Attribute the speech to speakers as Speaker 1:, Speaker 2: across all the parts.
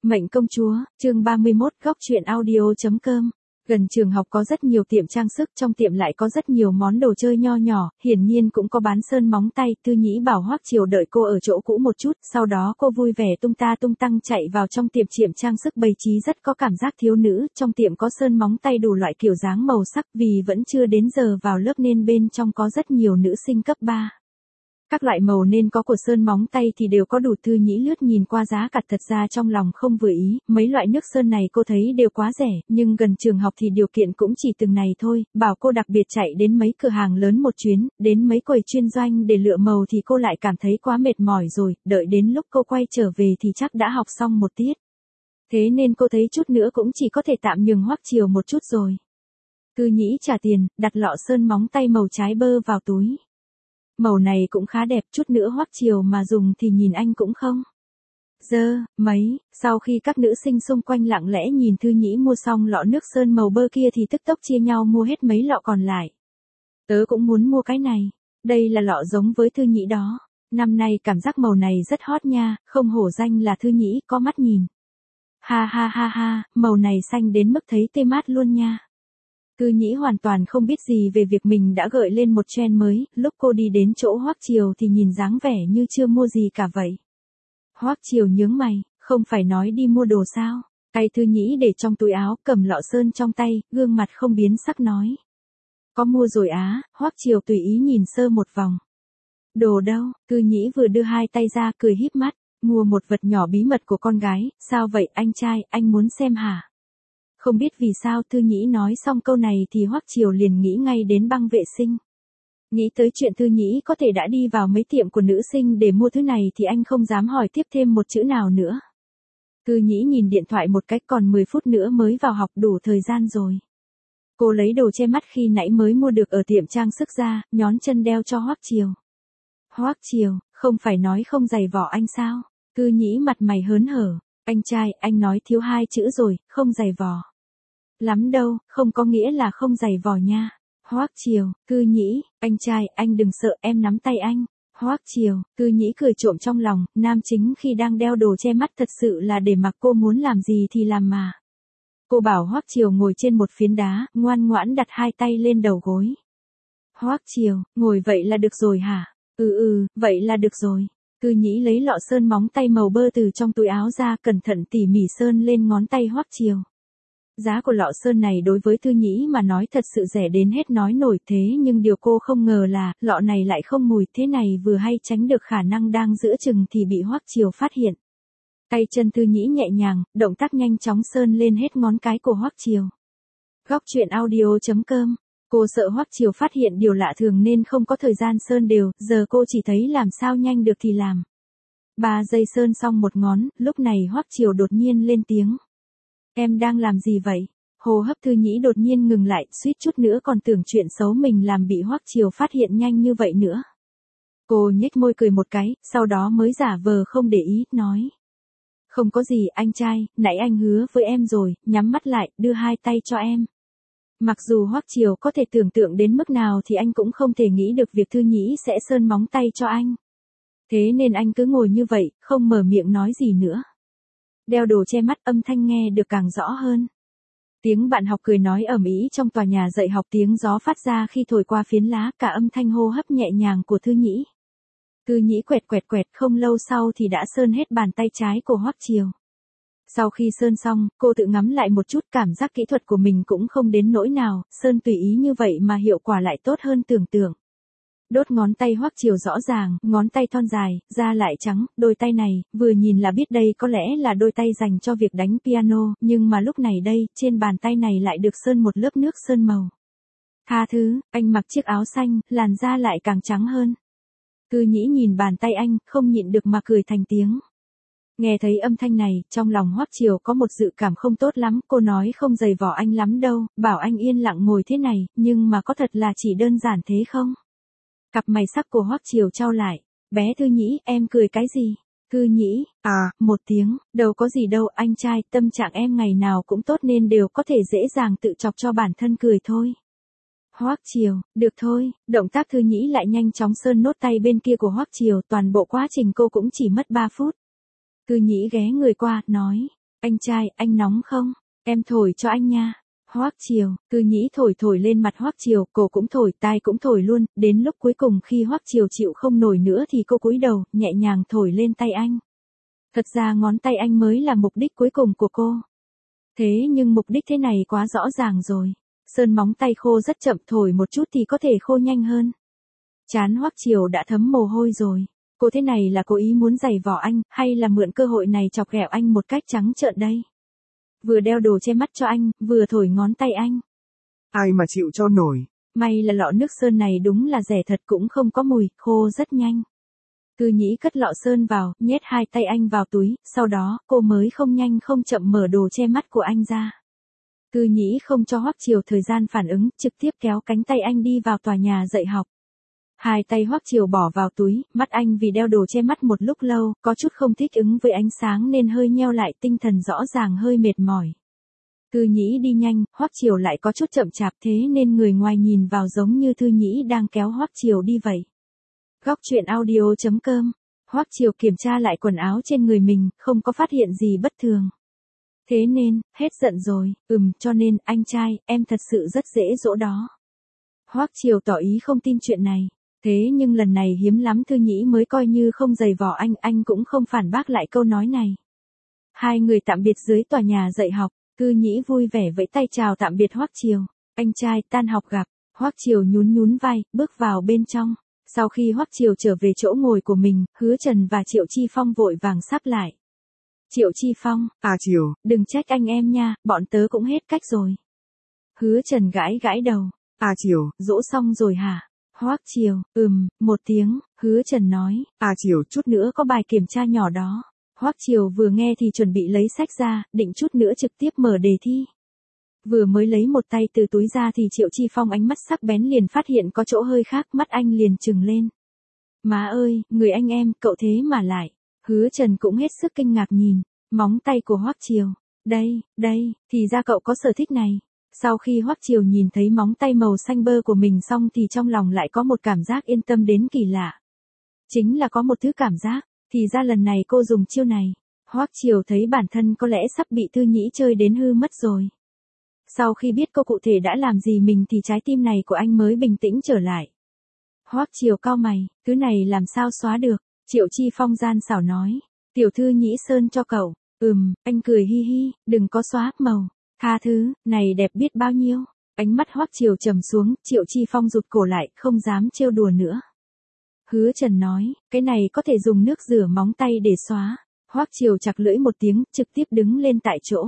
Speaker 1: Mệnh công chúa, chương 31, góc truyện audio.com. Gần trường học có rất nhiều tiệm trang sức, trong tiệm lại có rất nhiều món đồ chơi nho nhỏ, hiển nhiên cũng có bán sơn móng tay. Tư Nhĩ bảo Hoắc Triều đợi cô ở chỗ cũ một chút, sau đó cô vui vẻ tung ta tung tăng chạy vào trong tiệm trang sức bày trí rất có cảm giác thiếu nữ. Trong tiệm có sơn móng tay đủ loại kiểu dáng màu sắc, vì vẫn chưa đến giờ vào lớp nên bên trong có rất nhiều nữ sinh cấp 3. Các loại màu nên có của sơn móng tay thì đều có đủ. Tư Nhĩ lướt nhìn qua giá cả, thật ra trong lòng không vừa ý, mấy loại nước sơn này cô thấy đều quá rẻ, nhưng gần trường học thì điều kiện cũng chỉ từng này thôi, bảo cô đặc biệt chạy đến mấy cửa hàng lớn một chuyến, đến mấy quầy chuyên doanh để lựa màu thì cô lại cảm thấy quá mệt mỏi rồi, đợi đến lúc cô quay trở về thì chắc đã học xong một tiết. Thế nên cô thấy chút nữa cũng chỉ có thể tạm nhường Hoắc Triều một chút rồi. Tư Nhĩ trả tiền, đặt lọ sơn móng tay màu trái bơ vào túi. Màu này cũng khá đẹp, chút nữa Hoắc Triều mà dùng thì nhìn anh cũng không mấy. Sau khi các nữ sinh xung quanh lặng lẽ nhìn Tư Nhĩ mua xong lọ nước sơn màu bơ kia thì tức tốc chia nhau mua hết mấy lọ còn lại. Tớ cũng muốn mua cái này, đây là lọ giống với Tư Nhĩ đó. Năm nay cảm giác màu này rất hot nha, không hổ danh là Tư Nhĩ có mắt nhìn. Ha ha ha ha, màu này xanh đến mức thấy tê mát luôn nha. Tư Nhĩ hoàn toàn không biết gì về việc mình đã gợi lên một trend mới, lúc cô đi đến chỗ Hoắc Triều thì nhìn dáng vẻ như chưa mua gì cả vậy. Hoắc Triều nhướng mày, không phải nói đi mua đồ sao? Tay Tư Nhĩ để trong túi áo, cầm lọ sơn trong tay, gương mặt không biến sắc nói. Có mua rồi á. Hoắc Triều tùy ý nhìn sơ một vòng. Đồ đâu? Tư Nhĩ vừa đưa hai tay ra cười híp mắt, mua một vật nhỏ bí mật của con gái. Sao vậy anh trai, anh muốn xem hả? Không biết vì sao Tư Nhĩ nói xong câu này thì Hoắc Triều liền nghĩ ngay đến băng vệ sinh. Nghĩ tới chuyện Tư Nhĩ có thể đã đi vào mấy tiệm của nữ sinh để mua thứ này thì anh không dám hỏi tiếp thêm một chữ nào nữa. Tư Nhĩ nhìn điện thoại một cách, còn 10 phút nữa mới vào học, đủ thời gian rồi. Cô lấy đồ che mắt khi nãy mới mua được ở tiệm trang sức ra, nhón chân đeo cho Hoắc Triều. Hoắc Triều, không phải nói không giày vỏ anh sao? Tư Nhĩ mặt mày hớn hở. Anh trai, anh nói thiếu hai chữ rồi, không giày vò. Lắm đâu, không có nghĩa là không giày vò nha. Hoắc Triều, Tư Nhĩ, anh trai, anh đừng sợ, em nắm tay anh. Hoắc Triều, Tư Nhĩ cười trộm trong lòng, nam chính khi đang đeo đồ che mắt thật sự là để mặc cô muốn làm gì thì làm mà. Cô bảo Hoắc Triều ngồi trên một phiến đá, ngoan ngoãn đặt hai tay lên đầu gối. Hoắc Triều, ngồi vậy là được rồi hả? Vậy là được rồi. Tư Nhĩ lấy lọ sơn móng tay màu bơ từ trong túi áo ra, cẩn thận tỉ mỉ sơn lên ngón tay Hoắc Triều. Giá của lọ sơn này đối với Tư Nhĩ mà nói thật sự rẻ đến hết nói nổi, thế nhưng điều cô không ngờ là, lọ này lại không mùi, thế này vừa hay tránh được khả năng đang giữa chừng thì bị Hoắc Triều phát hiện. Tay chân Tư Nhĩ nhẹ nhàng, động tác nhanh chóng sơn lên hết ngón cái của Hoắc Triều. Góc truyện audio.com. Cô sợ Hoắc Triều phát hiện điều lạ thường nên không có thời gian sơn đều, giờ cô chỉ thấy làm sao nhanh được thì làm. 3 giây sơn xong một ngón, lúc này Hoắc Triều đột nhiên lên tiếng. Em đang làm gì vậy? Hô hấp Tư Nhĩ đột nhiên ngừng lại, suýt chút nữa còn tưởng chuyện xấu mình làm bị Hoắc Triều phát hiện nhanh như vậy nữa. Cô nhếch môi cười một cái, sau đó mới giả vờ không để ý, nói. Không có gì anh trai, nãy anh hứa với em rồi, nhắm mắt lại, đưa hai tay cho em. Mặc dù Hoắc Triều có thể tưởng tượng đến mức nào thì anh cũng không thể nghĩ được việc Tư Nhĩ sẽ sơn móng tay cho anh. Thế nên anh cứ ngồi như vậy, không mở miệng nói gì nữa. Đeo đồ che mắt, âm thanh nghe được càng rõ hơn. Tiếng bạn học cười nói ầm ĩ trong tòa nhà dạy học, tiếng gió phát ra khi thổi qua phiến lá, cả âm thanh hô hấp nhẹ nhàng của Tư Nhĩ. Tư Nhĩ quẹt, không lâu sau thì đã sơn hết bàn tay trái của Hoắc Triều. Sau khi sơn xong, cô tự ngắm lại một chút, cảm giác kỹ thuật của mình cũng không đến nỗi nào, sơn tùy ý như vậy mà hiệu quả lại tốt hơn tưởng tượng. Đốt ngón tay Hoắc Triều rõ ràng, ngón tay thon dài, da lại trắng, đôi tay này, vừa nhìn là biết đây có lẽ là đôi tay dành cho việc đánh piano, nhưng mà lúc này đây, trên bàn tay này lại được sơn một lớp nước sơn màu. Tha thứ, anh mặc chiếc áo xanh, làn da lại càng trắng hơn. Tư Nhĩ nhìn bàn tay anh, không nhịn được mà cười thành tiếng. Nghe thấy âm thanh này, trong lòng Hoắc Triều có một dự cảm không tốt lắm, cô nói không giày vò anh lắm đâu, bảo anh yên lặng ngồi thế này, nhưng mà có thật là chỉ đơn giản thế không? Cặp mày sắc của Hoắc Triều chau lại, bé Tư Nhĩ, em cười cái gì? Tư Nhĩ, một tiếng, đâu có gì đâu anh trai, tâm trạng em ngày nào cũng tốt nên đều có thể dễ dàng tự chọc cho bản thân cười thôi. Hoắc Triều, được thôi, động tác Tư Nhĩ lại nhanh chóng sơn nốt tay bên kia của Hoắc Triều, toàn bộ quá trình cô cũng chỉ mất 3 phút. Tư Nhĩ ghé người qua, nói, Anh trai, anh nóng không? Em thổi cho anh nha. Hoắc Triều, Cư Nhĩ thổi lên mặt Hoắc Triều, cổ cũng thổi, tai cũng thổi luôn, đến lúc cuối cùng khi Hoắc Triều chịu không nổi nữa thì cô cúi đầu, nhẹ nhàng thổi lên tay anh. Thật ra ngón tay anh mới là mục đích cuối cùng của cô. Thế nhưng mục đích thế này quá rõ ràng rồi. Sơn móng tay khô rất chậm, thổi một chút thì có thể khô nhanh hơn. Trán Hoắc Triều đã thấm mồ hôi rồi. Cô thế này là cố ý muốn giày vò anh, hay là mượn cơ hội này chọc ghẹo anh một cách trắng trợn đây? Vừa đeo đồ che mắt cho anh, vừa thổi ngón tay anh.
Speaker 2: Ai mà chịu cho nổi.
Speaker 1: May là lọ nước sơn này đúng là rẻ thật, cũng không có mùi, khô rất nhanh. Cư Nhĩ cất lọ sơn vào, nhét hai tay anh vào túi, sau đó, cô mới không nhanh không chậm mở đồ che mắt của anh ra. Cư Nhĩ không cho Hoắc Triều thời gian phản ứng, trực tiếp kéo cánh tay anh đi vào tòa nhà dạy học. Hai tay Hoắc Triều bỏ vào túi, mắt anh vì đeo đồ che mắt một lúc lâu, có chút không thích ứng với ánh sáng nên hơi nheo lại, tinh thần rõ ràng hơi mệt mỏi. Cư Nhĩ đi nhanh, Hoắc Triều lại có chút chậm chạp, thế nên người ngoài nhìn vào giống như Cư Nhĩ đang kéo Hoắc Triều đi vậy. Góc truyện audio.com. Hoắc Triều kiểm tra lại quần áo trên người mình, không có phát hiện gì bất thường. Thế nên, hết giận rồi, cho nên, anh trai, em thật sự rất dễ dỗ đó. Hoắc Triều tỏ ý không tin chuyện này. Thế nhưng lần này hiếm lắm Cư Nhĩ mới coi như không giày vò anh cũng không phản bác lại câu nói này. Hai người tạm biệt dưới tòa nhà dạy học, Cư Nhĩ vui vẻ vẫy tay chào tạm biệt Hoắc Triều. Anh trai, tan học gặp. Hoắc Triều nhún vai, bước vào bên trong. Sau khi Hoắc Triều trở về chỗ ngồi của mình, Hứa Trần và Triệu Chi Phong vội vàng sắp lại. Triệu Chi Phong,
Speaker 2: Triều,
Speaker 1: đừng trách anh em nha, bọn tớ cũng hết cách rồi. Hứa Trần gãi đầu.
Speaker 2: Triều,
Speaker 1: dỗ xong rồi hả? Hoắc Triều, một tiếng, Hứa Trần nói.
Speaker 2: Triều,
Speaker 1: chút nữa có bài kiểm tra nhỏ đó. Hoắc Triều vừa nghe thì chuẩn bị lấy sách ra, định chút nữa trực tiếp mở đề thi. Vừa mới lấy một tay từ túi ra thì Triệu Chi Phong ánh mắt sắc bén liền phát hiện có chỗ hơi khác, mắt anh liền trừng lên. Má ơi, người anh em, cậu thế mà lại. Hứa Trần cũng hết sức kinh ngạc nhìn, móng tay của Hoắc Triều. Đây, thì ra cậu có sở thích này. Sau khi Hoắc Triều nhìn thấy móng tay màu xanh bơ của mình xong thì trong lòng lại có một cảm giác yên tâm đến kỳ lạ. Chính là có một thứ cảm giác, thì ra lần này cô dùng chiêu này. Hoắc Triều thấy bản thân có lẽ sắp bị Cư Nhĩ chơi đến hư mất rồi. Sau khi biết cô cụ thể đã làm gì mình thì trái tim này của anh mới bình tĩnh trở lại. Hoắc Triều cau mày, thứ này làm sao xóa được? Triệu Chi Phong gian xảo nói, tiểu thư Nhĩ sơn cho cậu. Anh cười hi hi, đừng có xóa màu. Tha thứ, này đẹp biết bao nhiêu. Ánh mắt Hoắc Triều trầm xuống, Triệu Chi Phong rụt cổ lại, không dám trêu đùa nữa. Hứa Trần nói, cái này có thể dùng nước rửa móng tay để xóa. Hoắc Triều chặt lưỡi một tiếng, trực tiếp đứng lên tại chỗ.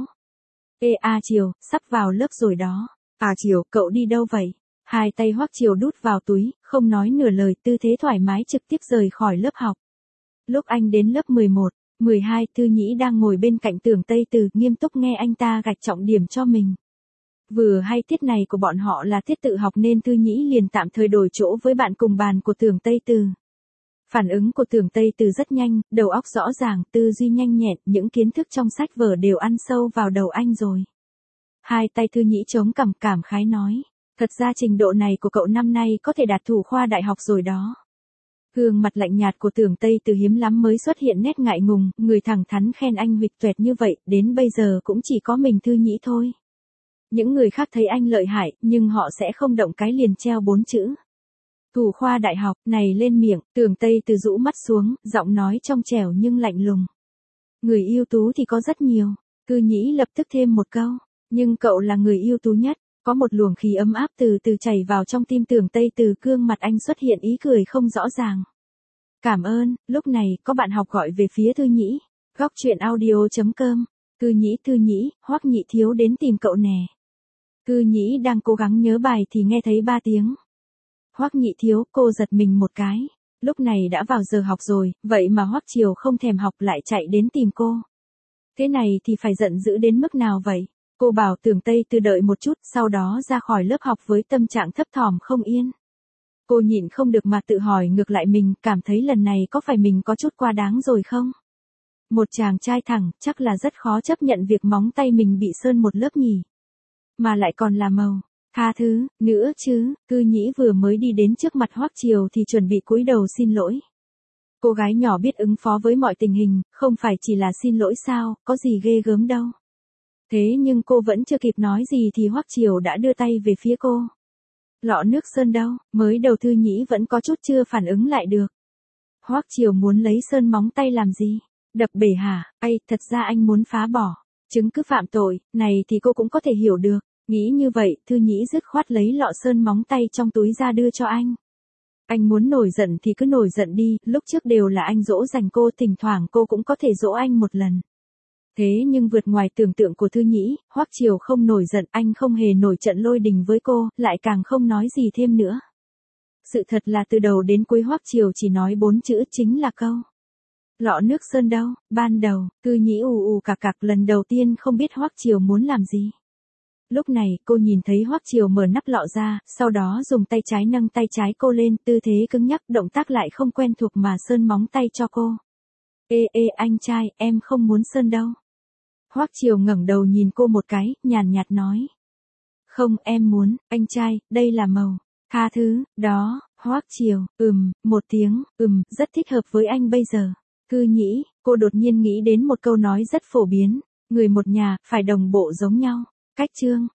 Speaker 1: Triều, sắp vào lớp rồi đó.
Speaker 2: Triều,
Speaker 1: cậu đi đâu vậy? Hai tay Hoắc Triều đút vào túi, không nói nửa lời, tư thế thoải mái trực tiếp rời khỏi lớp học. Lúc anh đến lớp 11, 12, Cư Nhĩ đang ngồi bên cạnh Tưởng Tây Từ, nghiêm túc nghe anh ta gạch trọng điểm cho mình. Vừa hay tiết này của bọn họ là tiết tự học nên Cư Nhĩ liền tạm thời đổi chỗ với bạn cùng bàn của Tưởng Tây Từ. Phản ứng của Tưởng Tây Từ rất nhanh, đầu óc rõ ràng, tư duy nhanh nhẹn, những kiến thức trong sách vở đều ăn sâu vào đầu anh rồi. Hai tay Cư Nhĩ chống cằm, cảm khái nói, thật ra trình độ này của cậu năm nay có thể đạt thủ khoa đại học rồi đó. Gương mặt lạnh nhạt của Tưởng Tây Từ hiếm lắm mới xuất hiện nét ngại ngùng, người thẳng thắn khen anh huỵch toẹt như vậy, đến bây giờ cũng chỉ có mình Cư Nhĩ thôi. Những người khác thấy anh lợi hại, nhưng họ sẽ không động cái liền treo 4 chữ. Thủ khoa đại học, này lên miệng, Tưởng Tây Từ rũ mắt xuống, giọng nói trong trẻo nhưng lạnh lùng. Người ưu tú thì có rất nhiều. Cư Nhĩ lập tức thêm một câu, nhưng cậu là người ưu tú nhất. Có một luồng khí ấm áp từ từ chảy vào trong tim Tưởng Tây Từ, gương mặt anh xuất hiện ý cười không rõ ràng. Cảm ơn, lúc này, có bạn học gọi về phía Cư Nhĩ. Góc truyện audio.com. Cư Nhĩ, Hoắc Nhị Thiếu đến tìm cậu nè. Cư Nhĩ đang cố gắng nhớ bài thì nghe thấy 3 tiếng. Hoắc Nhị Thiếu, cô giật mình một cái. Lúc này đã vào giờ học rồi, vậy mà Hoắc Triều không thèm học lại chạy đến tìm cô. Thế này thì phải giận dữ đến mức nào vậy? Cô bảo Tưởng Tây Từ đợi một chút, sau đó ra khỏi lớp học với tâm trạng thấp thỏm không yên. Cô nhịn không được mà tự hỏi ngược lại mình, cảm thấy lần này có phải mình có chút quá đáng rồi không? Một chàng trai thẳng, chắc là rất khó chấp nhận việc móng tay mình bị sơn một lớp nhỉ. Mà lại còn là màu. Tha thứ, nữa chứ, Cư Nhĩ vừa mới đi đến trước mặt Hoắc Triều thì chuẩn bị cúi đầu xin lỗi. Cô gái nhỏ biết ứng phó với mọi tình hình, không phải chỉ là xin lỗi sao, có gì ghê gớm đâu. Thế nhưng cô vẫn chưa kịp nói gì thì Hoắc Triều đã đưa tay về phía cô. Lọ nước sơn đâu, mới đầu Thư Nhĩ vẫn có chút chưa phản ứng lại được. Hoắc Triều muốn lấy sơn móng tay làm gì? Đập bể hả? Ây, thật ra anh muốn phá bỏ chứng cứ phạm tội, này thì cô cũng có thể hiểu được. Nghĩ như vậy, Thư Nhĩ dứt khoát lấy lọ sơn móng tay trong túi ra đưa cho anh. Anh muốn nổi giận thì cứ nổi giận đi, lúc trước đều là anh dỗ dành cô, thỉnh thoảng cô cũng có thể dỗ anh một lần. Thế nhưng vượt ngoài tưởng tượng của Thư Nhĩ, Hoắc Triều không nổi giận, anh không hề nổi trận lôi đình với cô, lại càng không nói gì thêm nữa. Sự thật là từ đầu đến cuối Hoắc Triều chỉ nói 4 chữ, chính là câu. Lọ nước sơn đâu? Ban đầu, Thư Nhĩ ù cạc cạc, lần đầu tiên không biết Hoắc Triều muốn làm gì. Lúc này, cô nhìn thấy Hoắc Triều mở nắp lọ ra, sau đó dùng tay trái nâng tay trái cô lên, tư thế cứng nhắc, động tác lại không quen thuộc mà sơn móng tay cho cô. Ê anh trai, em không muốn sơn đâu. Hoắc Triều ngẩng đầu nhìn cô một cái, nhàn nhạt nói. Không, em muốn, anh trai, đây là màu. Tha thứ, đó, Hoắc Triều, một tiếng, rất thích hợp với anh bây giờ. Thư Nhĩ, cô đột nhiên nghĩ đến một câu nói rất phổ biến, người một nhà, phải đồng bộ giống nhau. Cách chương